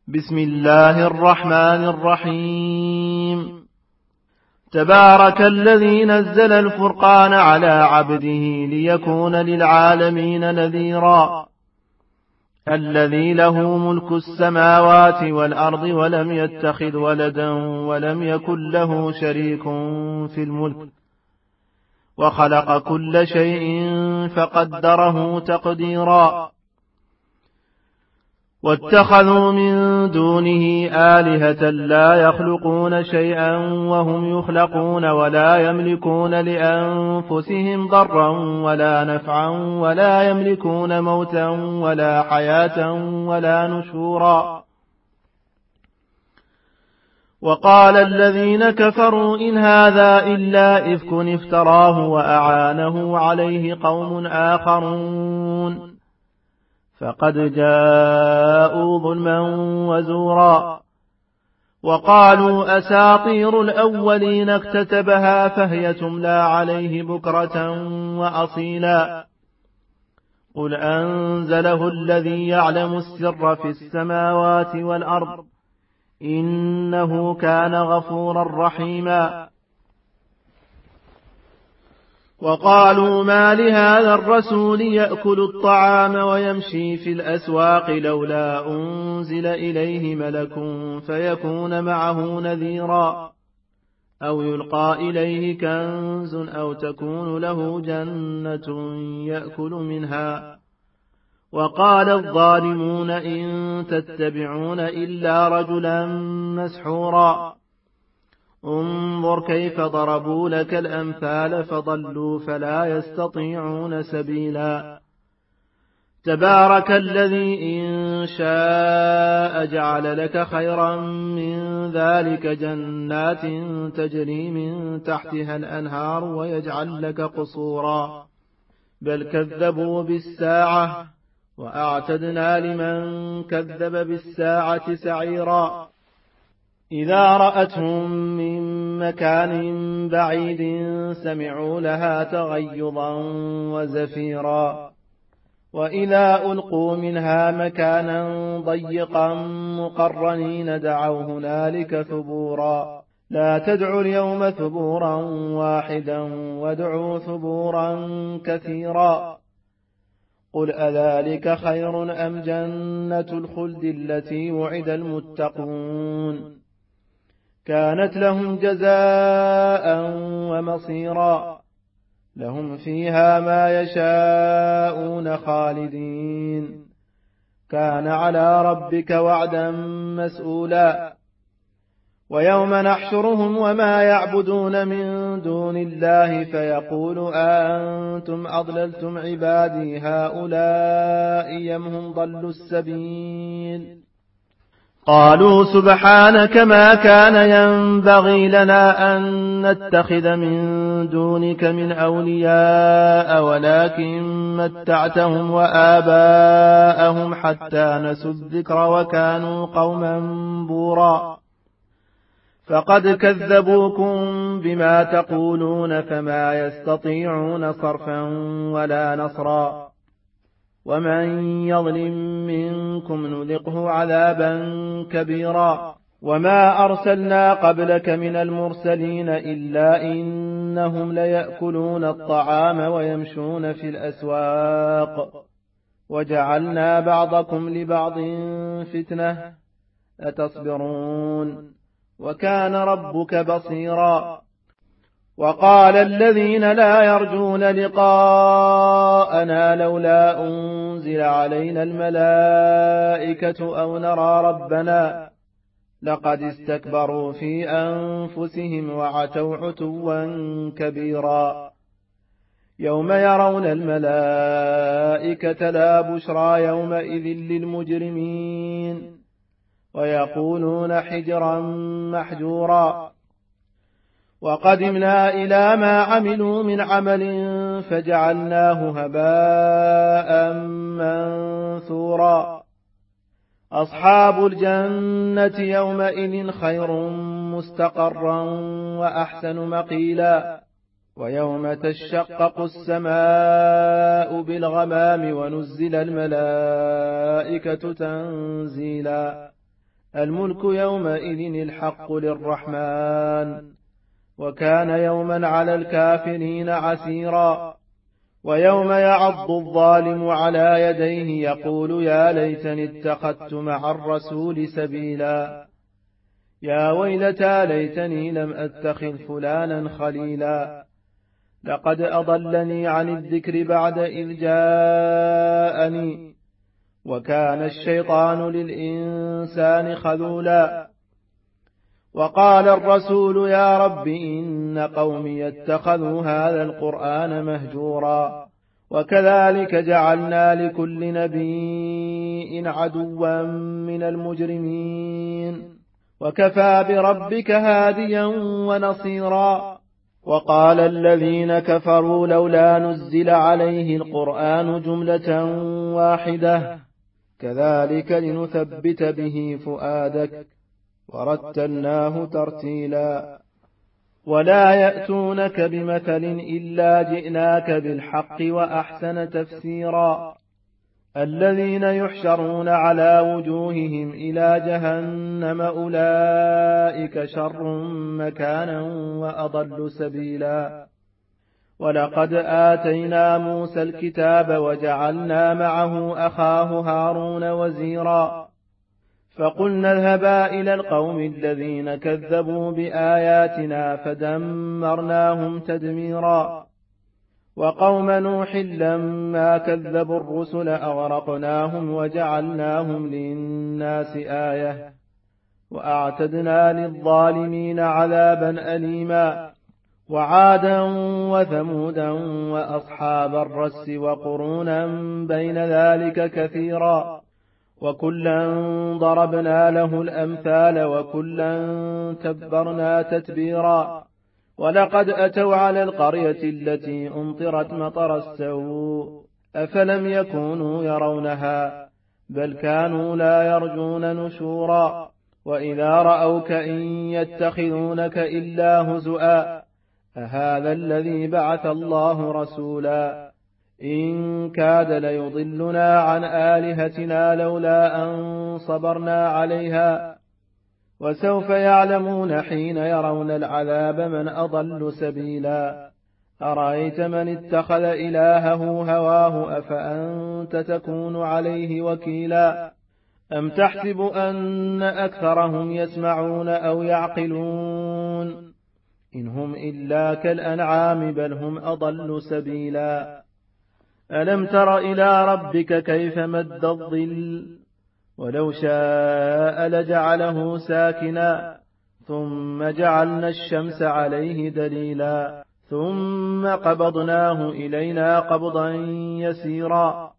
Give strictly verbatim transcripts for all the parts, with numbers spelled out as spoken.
بسم الله الرحمن الرحيم. تبارك الذي نزل الفرقان على عبده ليكون للعالمين نذيرا. الذي له ملك السماوات والأرض ولم يتخذ ولدا ولم يكن له شريك في الملك وخلق كل شيء فقدره تقديرا. واتخذوا من دونه آلهة لا يخلقون شيئا وهم يخلقون ولا يملكون لأنفسهم ضرا ولا نفعا ولا يملكون موتا ولا حياة ولا نشورا. وقال الذين كفروا إن هذا إلا إفك افتراه وأعانه عليه قوم آخرون فقد جاءوا ظلما وزورا. وقالوا أساطير الأولين اكتتبها فهي تملى عليه بكرة وأصيلا. قل أنزله الذي يعلم السر في السماوات والأرض إنه كان غفورا رحيما. وقالوا ما لهذا الرسول يأكل الطعام ويمشي في الأسواق لولا أنزل إليه ملك فيكون معه نذيرا أو يلقى إليه كنز أو تكون له جنة يأكل منها. وقال الظالمون إن تتبعون إلا رجلا مسحورا. انظر كيف ضربوا لك الأمثال فضلوا فلا يستطيعون سبيلا. تبارك الذي إن شاء جعل لك خيرا من ذلك جنات تجري من تحتها الأنهار ويجعل لك قصورا. بل كذبوا بالساعة وأعتدنا لمن كذب بالساعة سعيرا. إذا رأتهم من مكان بعيد سمعوا لها تغيظا وزفيرا. وإذا ألقوا منها مكانا ضيقا مقرنين دعوا هنالك ثبورا. لا تدعوا اليوم ثبورا واحدا وادعوا ثبورا كثيرا. قل أذلك خير أم جنة الخلد التي وعد المتقون كانت لهم جزاء ومصيرا. لهم فيها ما يشاءون خالدين كان على ربك وعدا مسؤولا. ويوم نحشرهم وما يعبدون من دون الله فيقول أنتم أضللتم عبادي هؤلاء أم هم ضلوا السبيل. قالوا سبحانك ما كان ينبغي لنا أن نتخذ من دونك من أولياء ولكن متعتهم وآباءهم حتى نسوا الذكر وكانوا قوما بورا. فقد كذبوكم بما تقولون فما يستطيعون صرفا ولا نصرا. ومن يظلم منكم نذقه عذابا كبيرا. وما أرسلنا قبلك من المرسلين إلا إنهم ليأكلون الطعام ويمشون في الأسواق وجعلنا بعضكم لبعض فتنة أتصبرون وكان ربك بصيرا. وقال الذين لا يرجون لقاءنا لولا أنزل علينا الملائكة أو نرى ربنا لقد استكبروا في أنفسهم وعتوا عتوا كبيرا. يوم يرون الملائكة لا بشرى يومئذ للمجرمين ويقولون حجرا محجورا. وقدمنا إلى ما عملوا من عمل فجعلناه هباء منثورا. أصحاب الجنة يومئذ خير مستقرا وأحسن مقيلا. ويوم تشقق السماء بالغمام ونزل الملائكة تنزيلا. الملك يومئذ الحق للرحمن وكان يوما على الكافرين عسيرا ويوم يعض الظالم على يديه يقول يا ليتني اتخذت مع الرسول سبيلا يا ويلتى ليتني لم أتخذ فلانا خليلا لقد أضلني عن الذكر بعد إذ جاءني وكان الشيطان للإنسان خذولا وقال الرسول يا رب إن قومي اتخذوا هذا القرآن مهجورا وكذلك جعلنا لكل نبي عدوا من المجرمين وكفى بربك هاديا ونصيرا وقال الذين كفروا لولا نزل عليه القرآن جملة واحدة كذلك لنثبت به فؤادك ورتلناه ترتيلا ولا يأتونك بمثل إلا جئناك بالحق وأحسن تفسيرا الذين يحشرون على وجوههم إلى جهنم أولئك شر مكانا وأضل سبيلا ولقد آتينا موسى الكتاب وجعلنا معه أخاه هارون وزيرا فقلنا اذهبا إلى القوم الذين كذبوا بآياتنا فدمرناهم تدميرا وقوم نوح لما كذبوا الرسل أغرقناهم وجعلناهم للناس آية وأعتدنا للظالمين عذابا أليما وعادا وثمودا وأصحاب الرس وقرونا بين ذلك كثيرا وكلا ضربنا له الأمثال وكلا تبرنا تتبيرا ولقد أتوا على القرية التي أمطرت مطر السوء أفلم يكونوا يرونها بل كانوا لا يرجون نشورا وإذا رأوك إن يتخذونك إلا هزؤا أهذا الذي بعث الله رسولا إن كاد ليضلنا عن آلهتنا لولا أن صبرنا عليها وسوف يعلمون حين يرون العذاب من أضل سبيلا أرأيت من اتخذ إلهه هواه أفأنت تكون عليه وكيلا أم تحسب أن أكثرهم يسمعون أو يعقلون إن هم إلا كالأنعام بل هم أضل سبيلا ألم تر إلى ربك كيف مد الظل ولو شاء لجعله ساكنا ثم جعلنا الشمس عليه دليلا ثم قبضناه إلينا قبضا يسيرا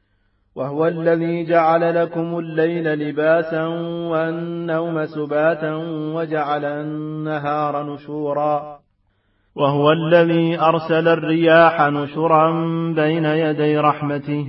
وهو الذي جعل لكم الليل لباسا والنوم سباتا وجعل النهار نشورا وهو الذي أرسل الرياح نشرا بين يدي رحمته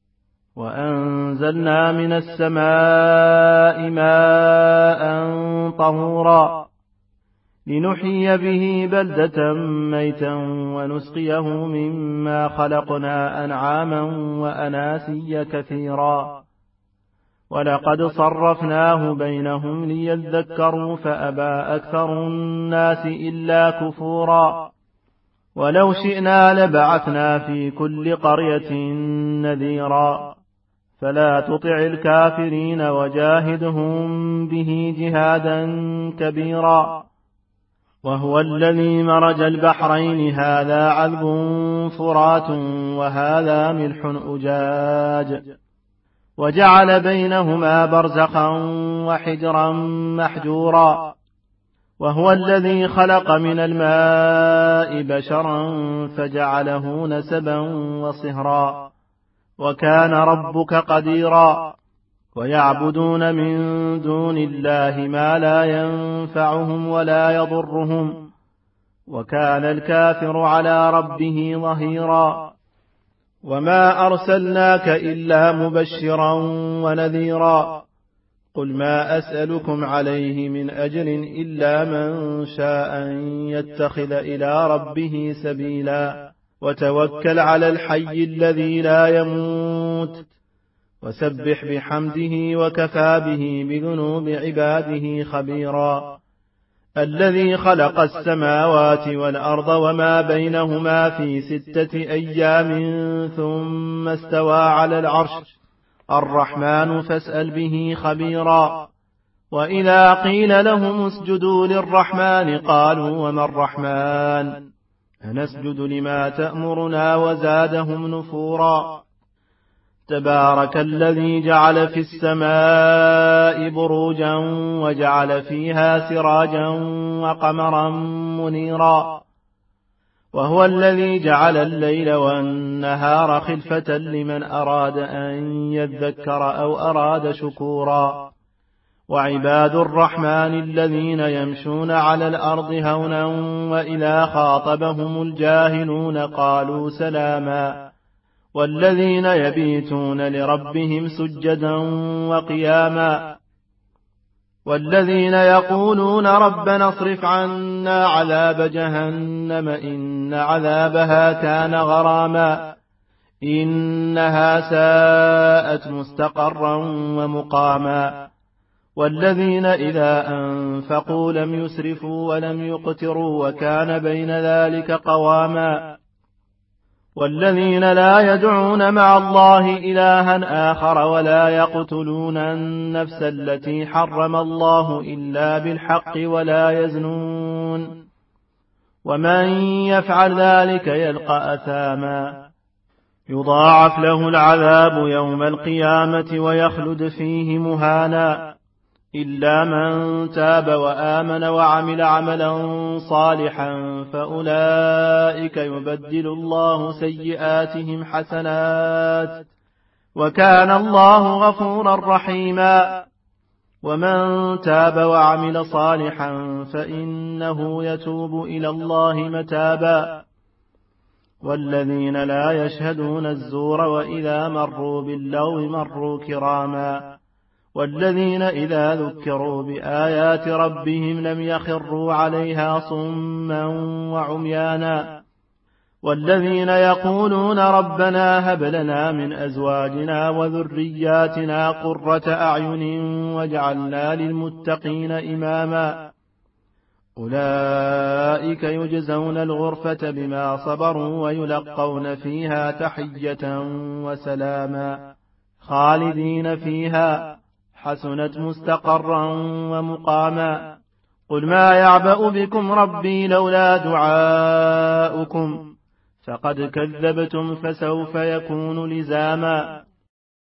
وأنزلنا من السماء ماء طهورا لنحيي به بلدة ميتا ونسقيه مما خلقنا أنعاما وأناسيا كثيرا ولقد صرفناه بينهم ليذكروا فأبى أكثر الناس إلا كفورا ولو شئنا لبعثنا في كل قرية نذيرا فلا تطع الكافرين وجاهدهم به جهادا كبيرا وهو الذي مرج البحرين هذا عذب فرات وهذا ملح أجاج وجعل بينهما برزخا وحجرا محجورا وهو الذي خلق من الماء بشرا فجعله نسبا وصهرا وكان ربك قديرا ويعبدون من دون الله ما لا ينفعهم ولا يضرهم وكان الكافر على ربه ظهيرا وما أرسلناك إلا مبشرا ونذيرا قل ما أسألكم عليه من أجر إلا من شاء أن يتخذ إلى ربه سبيلا وتوكل على الحي الذي لا يموت وسبح بحمده وكفى به بذنوب عباده خبيرا. الذي خلق السماوات والأرض وما بينهما في ستة أيام ثم استوى على العرش الرحمن فاسأل به خبيرا. وإذا قيل لهم اسجدوا للرحمن قالوا وما الرحمن أنسجد لما تأمرنا وزادهم نفورا. تبارك الذي جعل في السماء بروجا وجعل فيها سراجا وقمرا منيرا. وهو الذي جعل الليل والنهار خلفة لمن أراد أن يذكر أو أراد شكورا. وعباد الرحمن الذين يمشون على الأرض هونا وإذا خاطبهم الجاهلون قالوا سلاما. والذين يبيتون لربهم سجدا وقياما. والذين يقولون ربنا اصرف عنا عذاب جهنم إن عذابها كان غراما إنها ساءت مستقرا ومقاما. والذين إذا أنفقوا لم يسرفوا ولم يقتروا وكان بين ذلك قواما. والذين لا يدعون مع الله إلها آخر ولا يقتلون النفس التي حرم الله إلا بالحق ولا يزنون ومن يفعل ذلك يلقى أثاما يضاعف له العذاب يوم القيامة ويخلد فيه مهانا إلا من تاب وآمن وعمل عملا صالحا فأولئك يبدل الله سيئاتهم حسنات وكان الله غفورا رحيما. ومن تاب وعمل صالحا فإنه يتوب إلى الله متابا. والذين لا يشهدون الزور وإذا مروا باللغو مروا كراما. والذين إذا ذكروا بآيات ربهم لم يخروا عليها صما وعميانا. والذين يقولون ربنا هب لنا من أزواجنا وذرياتنا قرة أعين واجعلنا للمتقين إماما. أولئك يجزون الغرفة بما صبروا ويلقون فيها تحية وسلاما خالدين فيها حسنت مستقرا ومقاما. قل ما يعبأ بكم ربي لولا دعاؤكم فقد كذبتم فسوف يكون لزاما.